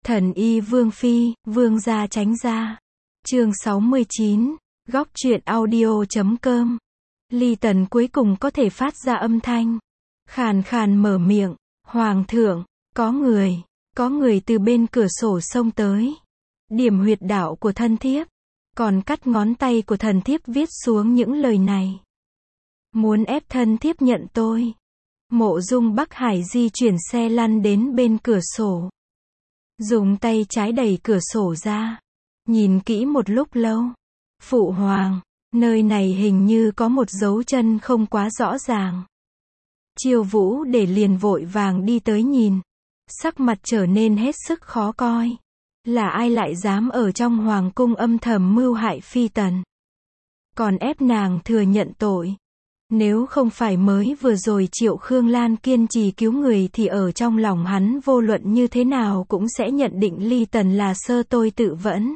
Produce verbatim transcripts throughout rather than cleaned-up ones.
Thần y Vương Phi, Vương gia tránh ra. Chương sáu mươi chín, góc truyện audio chấm com. Ly Tần cuối cùng có thể phát ra âm thanh. Khàn khàn mở miệng, Hoàng thượng, có người, có người từ bên cửa sổ xông tới. Điểm huyệt đạo của thân thiếp, còn cắt ngón tay của thần thiếp viết xuống những lời này. Muốn ép thân thiếp nhận tôi. Mộ Dung Bắc Hải di chuyển xe lăn đến bên cửa sổ. Dùng tay trái đẩy cửa sổ ra. Nhìn kỹ một lúc lâu. Phụ hoàng, nơi này hình như có một dấu chân không quá rõ ràng. Chiêu Vũ để liền vội vàng đi tới nhìn. Sắc mặt trở nên hết sức khó coi. Là ai lại dám ở trong hoàng cung âm thầm mưu hại Phi Tần? Còn ép nàng thừa nhận tội. Nếu không phải mới vừa rồi Triệu Khương Lan kiên trì cứu người thì ở trong lòng hắn vô luận như thế nào cũng sẽ nhận định Ly Tần là sơ tôi tự vẫn.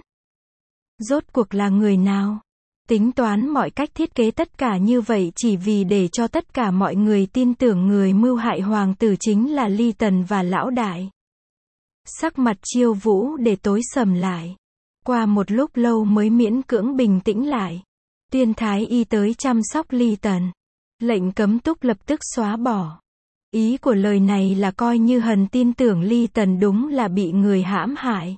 Rốt cuộc là người nào? Tính toán mọi cách thiết kế tất cả như vậy chỉ vì để cho tất cả mọi người tin tưởng người mưu hại hoàng tử chính là Ly Tần và lão đại. Sắc mặt Chiêu Vũ để tối sầm lại. Qua một lúc lâu mới miễn cưỡng bình tĩnh lại. Tuyên thái y tới chăm sóc Ly Tần. Lệnh cấm túc lập tức xóa bỏ. Ý của lời này là coi như Hần tin tưởng Ly Tần đúng là bị người hãm hại.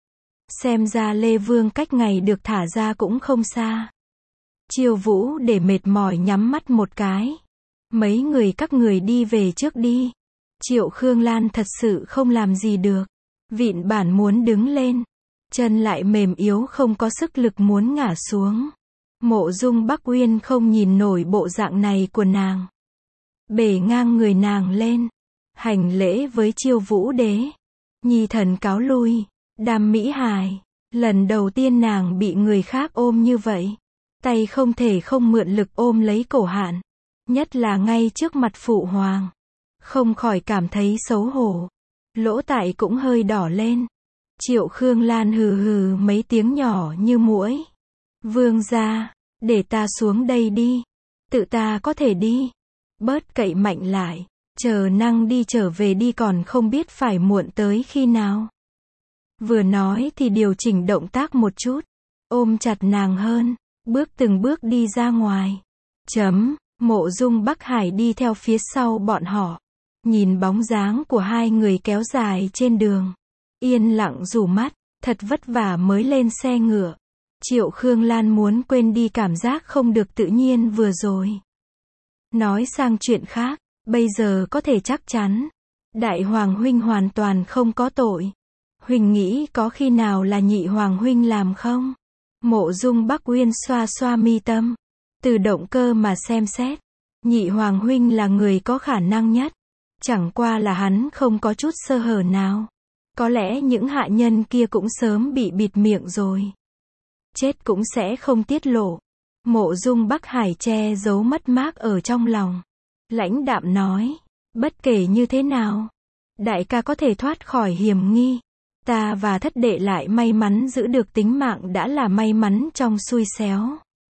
Xem ra Lê Vương cách ngày được thả ra cũng không xa. Chiêu Vũ để mệt mỏi nhắm mắt một cái. Mấy người các người đi về trước đi. Triệu Khương Lan thật sự không làm gì được. Vịn bản muốn đứng lên. Chân lại mềm yếu không có sức lực muốn ngả xuống. Mộ Dung Bắc Uyên không nhìn nổi bộ dạng này của nàng. Bể ngang người nàng lên. Hành lễ với Chiêu Vũ đế. Nhi thần cáo lui. Đàm Mỹ Hài. Lần đầu tiên nàng bị người khác ôm như vậy. Tay không thể không mượn lực ôm lấy cổ Hạn. Nhất là ngay trước mặt phụ hoàng. Không khỏi cảm thấy xấu hổ. Lỗ tai cũng hơi đỏ lên. Triệu Khương Lan hừ hừ mấy tiếng nhỏ như muỗi. Vương gia, để ta xuống đây đi. Tự ta có thể đi. Bớt cậy mạnh lại. Chờ năng đi trở về đi còn không biết phải muộn tới khi nào. Vừa nói thì điều chỉnh động tác một chút. Ôm chặt nàng hơn. Bước từng bước đi ra ngoài. Chấm, Mộ Dung Bắc Hải đi theo phía sau bọn họ. Nhìn bóng dáng của hai người kéo dài trên đường. Yên lặng rủ mắt. Thật vất vả mới lên xe ngựa. Triệu Khương Lan muốn quên đi cảm giác không được tự nhiên vừa rồi. Nói sang chuyện khác. Bây giờ có thể chắc chắn. Đại Hoàng Huynh hoàn toàn không có tội. Huynh nghĩ có khi nào là Nhị Hoàng Huynh làm không? Mộ Dung Bắc Uyên xoa xoa mi tâm. Từ động cơ mà xem xét. Nhị Hoàng Huynh là người có khả năng nhất. Chẳng qua là hắn không có chút sơ hở nào. Có lẽ những hạ nhân kia cũng sớm bị bịt miệng rồi. Chết cũng sẽ không tiết lộ. Mộ Dung Bắc Hải che giấu mất mát ở trong lòng. Lãnh đạm nói. Bất kể như thế nào. Đại ca có thể thoát khỏi hiểm nghi. Ta và thất đệ lại may mắn giữ được tính mạng đã là may mắn trong xui xéo.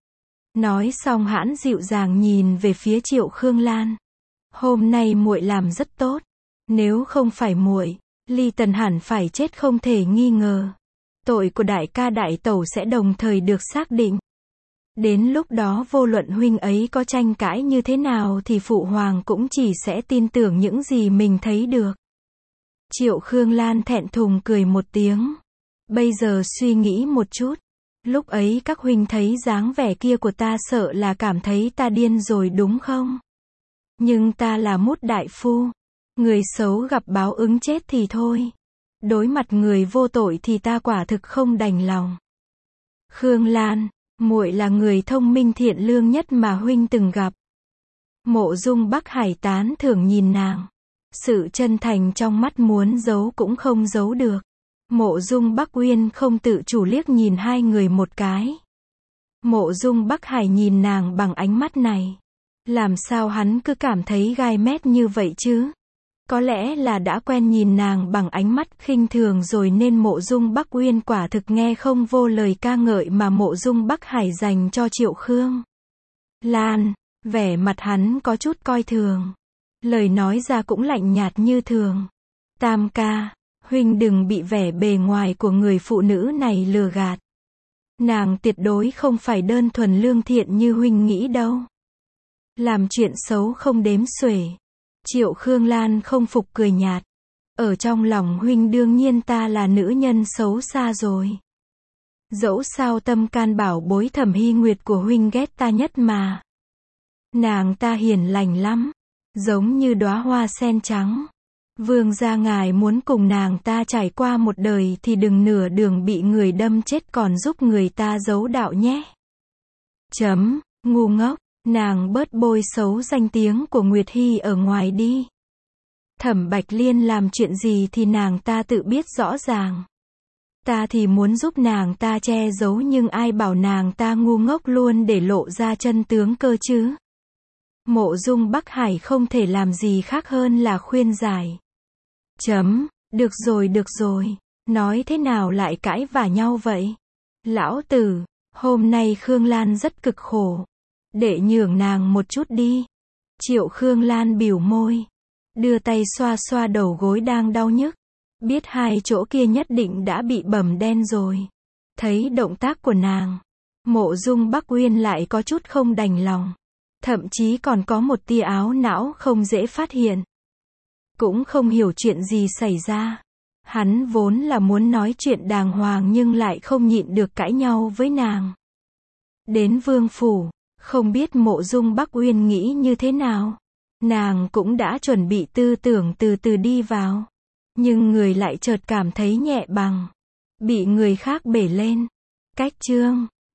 Nói xong hãn dịu dàng nhìn về phía Triệu Khương Lan. Hôm nay muội làm rất tốt. Nếu không phải muội, Ly Tần hẳn phải chết không thể nghi ngờ. Tội của đại ca đại tẩu sẽ đồng thời được xác định. Đến lúc đó vô luận huynh ấy có tranh cãi như thế nào thì phụ hoàng cũng chỉ sẽ tin tưởng những gì mình thấy được. Triệu Khương Lan thẹn thùng cười một tiếng. Bây giờ suy nghĩ một chút. Lúc ấy các huynh thấy dáng vẻ kia của ta sợ là cảm thấy ta điên rồi đúng không? Nhưng ta là Mút đại phu. Người xấu gặp báo ứng chết thì thôi. Đối mặt người vô tội thì ta quả thực không đành lòng. Khương Lan, muội là người thông minh thiện lương nhất mà huynh từng gặp. Mộ Dung Bắc Hải tán thưởng nhìn nàng. Sự chân thành trong mắt muốn giấu cũng không giấu được. Mộ Dung Bắc Uyên không tự chủ liếc nhìn hai người một cái. Mộ Dung Bắc Hải nhìn nàng bằng ánh mắt này. Làm sao hắn cứ cảm thấy gai mét như vậy chứ? Có lẽ là đã quen nhìn nàng bằng ánh mắt khinh thường rồi nên Mộ Dung Bắc Uyên quả thực nghe không vô lời ca ngợi mà Mộ Dung Bắc Hải dành cho Triệu Khương Lan. Vẻ mặt hắn có chút coi thường. Lời nói ra cũng lạnh nhạt như thường. Tam ca, Huynh đừng bị vẻ bề ngoài của người phụ nữ này lừa gạt. Nàng tuyệt đối không phải đơn thuần lương thiện như huynh nghĩ đâu. Làm chuyện xấu không đếm xuể. Triệu Khương Lan không phục cười nhạt. Ở trong lòng huynh đương nhiên ta là nữ nhân xấu xa rồi. Dẫu sao tâm can bảo bối Thẩm Hy Nguyệt của huynh ghét ta nhất mà. Nàng ta hiền lành lắm, giống như đóa hoa sen trắng. Vương gia ngài muốn cùng nàng ta trải qua một đời thì đừng nửa đường bị người đâm chết còn giúp người ta giấu đạo nhé. Chấm, ngu ngốc, nàng bớt bôi xấu danh tiếng của Nguyệt Hy ở ngoài đi. Thẩm Bạch Liên làm chuyện gì thì nàng ta tự biết rõ ràng. Ta thì muốn giúp nàng ta che giấu nhưng ai bảo nàng ta ngu ngốc luôn để lộ ra chân tướng cơ chứ. Mộ Dung Bắc Hải không thể làm gì khác hơn là khuyên giải. Chấm, được rồi được rồi, nói thế nào lại cãi vả nhau vậy? Lão tử, hôm nay Khương Lan rất cực khổ. Để nhường nàng một chút đi. Triệu Khương Lan bỉu môi. Đưa tay xoa xoa đầu gối đang đau nhức. Biết hai chỗ kia nhất định đã bị bầm đen rồi. Thấy động tác của nàng, Mộ Dung Bắc Uyên lại có chút không đành lòng. Thậm chí còn có một tia áo não không dễ phát hiện. Cũng không hiểu chuyện gì xảy ra. Hắn vốn là muốn nói chuyện đàng hoàng nhưng lại không nhịn được cãi nhau với nàng. Đến vương phủ, không biết Mộ Dung Bắc Uyên nghĩ như thế nào. Nàng cũng đã chuẩn bị tư tưởng từ từ đi vào. Nhưng người lại chợt cảm thấy nhẹ bằng. Bị người khác bể lên. Cách chương